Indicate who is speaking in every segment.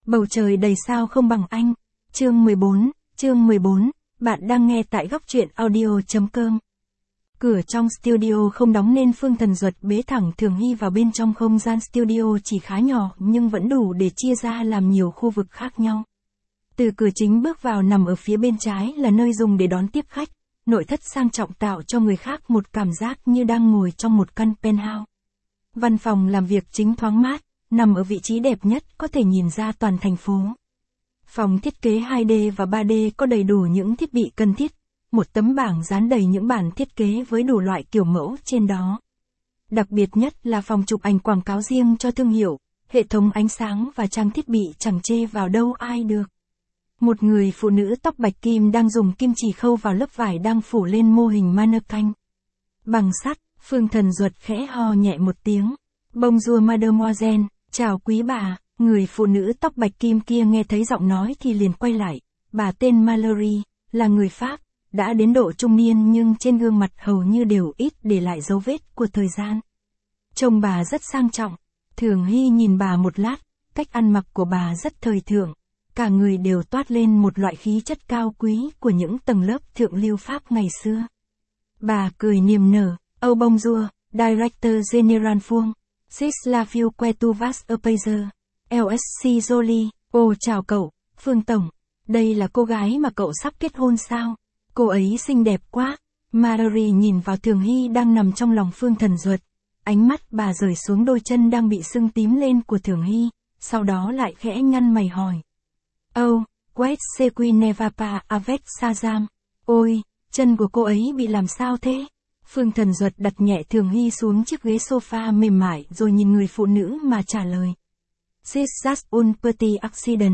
Speaker 1: Bầu trời đầy sao không bằng anh. Chương 14, bạn đang nghe tại góc truyện audio.com. Cửa trong studio không đóng nên Phương Thần Duật bế thẳng Thường Hy vào bên trong không gian studio chỉ khá nhỏ nhưng vẫn đủ để chia ra làm nhiều khu vực khác nhau. Từ cửa chính bước vào nằm ở phía bên trái là nơi dùng để đón tiếp khách, nội thất sang trọng tạo cho người khác một cảm giác như đang ngồi trong một căn penthouse. Văn phòng làm việc chính thoáng mát, nằm ở vị trí đẹp nhất có thể nhìn ra toàn thành phố. Phòng thiết kế 2D và 3D có đầy đủ những thiết bị cần thiết, một tấm bảng dán đầy những bản thiết kế với đủ loại kiểu mẫu trên đó. Đặc biệt nhất là phòng chụp ảnh quảng cáo riêng cho thương hiệu, hệ thống ánh sáng và trang thiết bị chẳng chê vào đâu ai được. Một người phụ nữ tóc bạch kim đang dùng kim chỉ khâu vào lớp vải đang phủ lên mô hình mannequin bằng sắt. Phương Thần Duật khẽ ho nhẹ một tiếng. Bonjour mademoiselle, chào quý bà. Người phụ nữ tóc bạch kim kia nghe thấy giọng nói thì liền quay lại. Bà tên Mallory, là người Pháp, đã đến độ trung niên nhưng trên gương mặt hầu như đều ít để lại dấu vết của thời gian. Trông bà rất sang trọng. Thường Hy nhìn bà một lát, cách ăn mặc của bà rất thời thượng. Cả người đều toát lên một loại khí chất cao quý của những tầng lớp thượng lưu Pháp ngày xưa. Bà cười niềm nở. Oh bonjour, Director General Phương. C'est la fille que tu vas apaiser. LSC Jolie. Ồ chào cậu, Phương Tổng. Đây là cô gái mà cậu sắp kết hôn sao? Cô ấy xinh đẹp quá. Mallory nhìn vào Thường Hy đang nằm trong lòng Phương Thần Duật. Ánh mắt bà rời xuống đôi chân đang bị sưng tím lên của Thường Hy, sau đó lại khẽ nhăn mày hỏi. Oh, qu'est ce qui ne va pas avec sa jambe? Ôi, chân của cô ấy bị làm sao thế? Phương Thần Duật đặt nhẹ Thường Hy xuống chiếc ghế sofa mềm mại rồi nhìn người phụ nữ mà trả lời. C'est just un petit accident.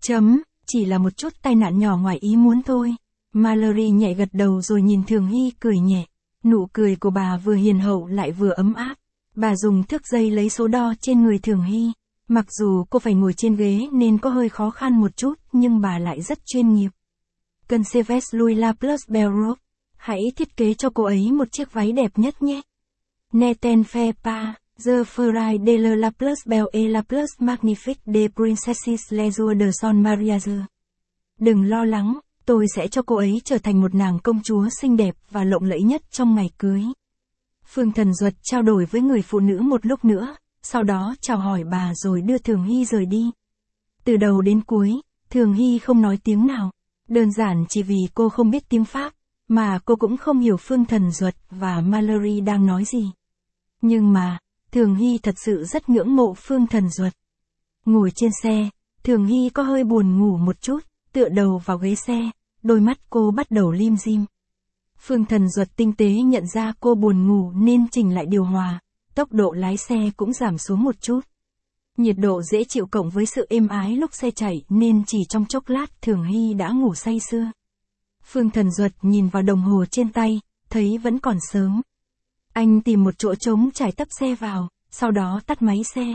Speaker 1: Chỉ là một chút tai nạn nhỏ ngoài ý muốn thôi. Mallory nhẹ gật đầu rồi nhìn Thường Hy cười nhẹ. Nụ cười của bà vừa hiền hậu lại vừa ấm áp. Bà dùng thước dây lấy số đo trên người Thường Hy. Mặc dù cô phải ngồi trên ghế nên có hơi khó khăn một chút nhưng bà lại rất chuyên nghiệp. Concevez lui la plus belle robe. Hãy thiết kế cho cô ấy một chiếc váy đẹp nhất nhé. Ne t'en fais pas, je ferai de la plus belle et la plus magnifique des princesses les jours de son mariage. Đừng lo lắng, tôi sẽ cho cô ấy trở thành một nàng công chúa xinh đẹp và lộng lẫy nhất trong ngày cưới. Phương Thần Duật trao đổi với người phụ nữ một lúc nữa, sau đó chào hỏi bà rồi đưa Thường Hy rời đi. Từ đầu đến cuối, Thường Hy không nói tiếng nào, đơn giản chỉ vì cô không biết tiếng Pháp. Mà cô cũng không hiểu Phương Thần Duật và Mallory đang nói gì. Nhưng mà, Thường Hy thật sự rất ngưỡng mộ Phương Thần Duật. Ngồi trên xe, Thường Hy có hơi buồn ngủ một chút, tựa đầu vào ghế xe, đôi mắt cô bắt đầu lim dim. Phương Thần Duật tinh tế nhận ra cô buồn ngủ nên chỉnh lại điều hòa, tốc độ lái xe cũng giảm xuống một chút. Nhiệt độ dễ chịu cộng với sự êm ái lúc xe chạy nên chỉ trong chốc lát Thường Hy đã ngủ say sưa. Phương Thần Duật nhìn vào đồng hồ trên tay, thấy vẫn còn sớm. Anh tìm một chỗ trống trải tấp xe vào, sau đó tắt máy xe.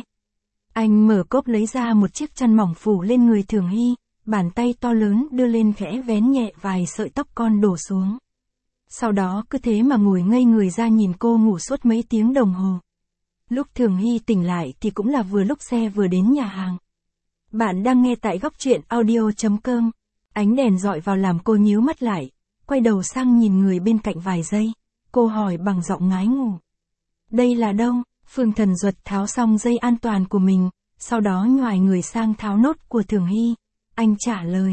Speaker 1: Anh mở cốp lấy ra một chiếc chăn mỏng phủ lên người Thường Hy, bàn tay to lớn đưa lên khẽ vén nhẹ vài sợi tóc con đổ xuống. Sau đó cứ thế mà ngồi ngây người ra nhìn cô ngủ suốt mấy tiếng đồng hồ. Lúc Thường Hy tỉnh lại thì cũng là vừa lúc xe vừa đến nhà hàng. Bạn đang nghe tại góc truyện audio.com. Ánh đèn dọi vào làm cô nhíu mắt lại, quay đầu sang nhìn người bên cạnh vài giây. Cô hỏi bằng giọng ngái ngủ. Đây là đâu? Phương Thần Duật tháo xong dây an toàn của mình, sau đó nhoài người sang tháo nốt của Thường Hy. Anh trả lời.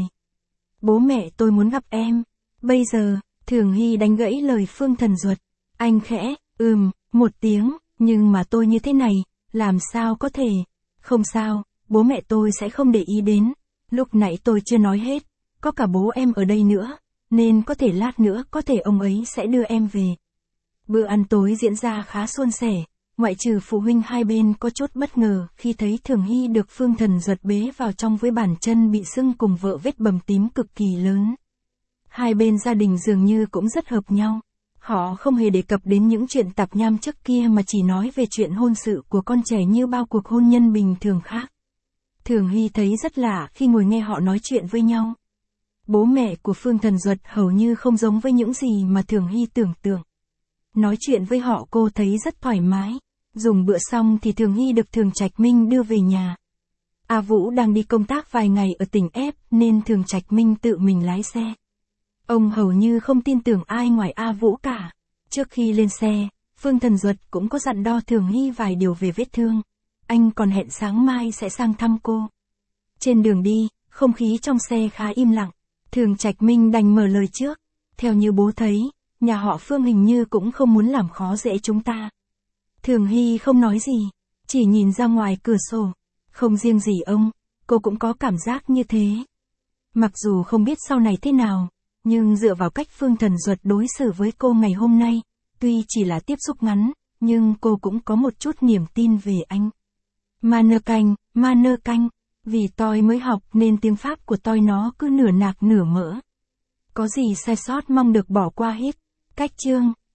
Speaker 1: Bố mẹ tôi muốn gặp em. Bây giờ, Thường Hy đánh gãy lời Phương Thần Duật. Anh khẽ, một tiếng, nhưng mà tôi như thế này, làm sao có thể? Không sao, bố mẹ tôi sẽ không để ý đến. Lúc nãy tôi chưa nói hết. Có cả bố em ở đây nữa, nên có thể lát nữa có thể ông ấy sẽ đưa em về. Bữa ăn tối diễn ra khá suôn sẻ, ngoại trừ phụ huynh hai bên có chút bất ngờ khi thấy Thường Hy được Phương Thần Duật bế vào trong với bàn chân bị sưng cùng vợ vết bầm tím cực kỳ lớn. Hai bên gia đình dường như cũng rất hợp nhau. Họ không hề đề cập đến những chuyện tạp nham trước kia mà chỉ nói về chuyện hôn sự của con trẻ như bao cuộc hôn nhân bình thường khác. Thường Hy thấy rất lạ khi ngồi nghe họ nói chuyện với nhau. Bố mẹ của Phương Thần Duật hầu như không giống với những gì mà Thường Hy tưởng tượng. Nói chuyện với họ cô thấy rất thoải mái. Dùng bữa xong thì Thường Hy được Thường Trạch Minh đưa về nhà. A Vũ đang đi công tác vài ngày ở tỉnh F nên Thường Trạch Minh tự mình lái xe. Ông hầu như không tin tưởng ai ngoài A Vũ cả. Trước khi lên xe, Phương Thần Duật cũng có dặn đo Thường Hy vài điều về vết thương. Anh còn hẹn sáng mai sẽ sang thăm cô. Trên đường đi, không khí trong xe khá im lặng. Thường Trạch Minh đành mở lời trước. Theo như bố thấy, nhà họ Phương hình như cũng không muốn làm khó dễ chúng ta. Thường Hy không nói gì, chỉ nhìn ra ngoài cửa sổ. Không riêng gì ông, cô cũng có cảm giác như thế. Mặc dù không biết sau này thế nào, nhưng dựa vào cách Phương Thần Duật đối xử với cô ngày hôm nay, tuy chỉ là tiếp xúc ngắn, nhưng cô cũng có một chút niềm tin về anh. Ma nơ canh, vì tôi mới học nên tiếng Pháp của tôi nó cứ nửa nạc nửa mỡ. Có gì sai sót mong được bỏ qua hết. Cách chương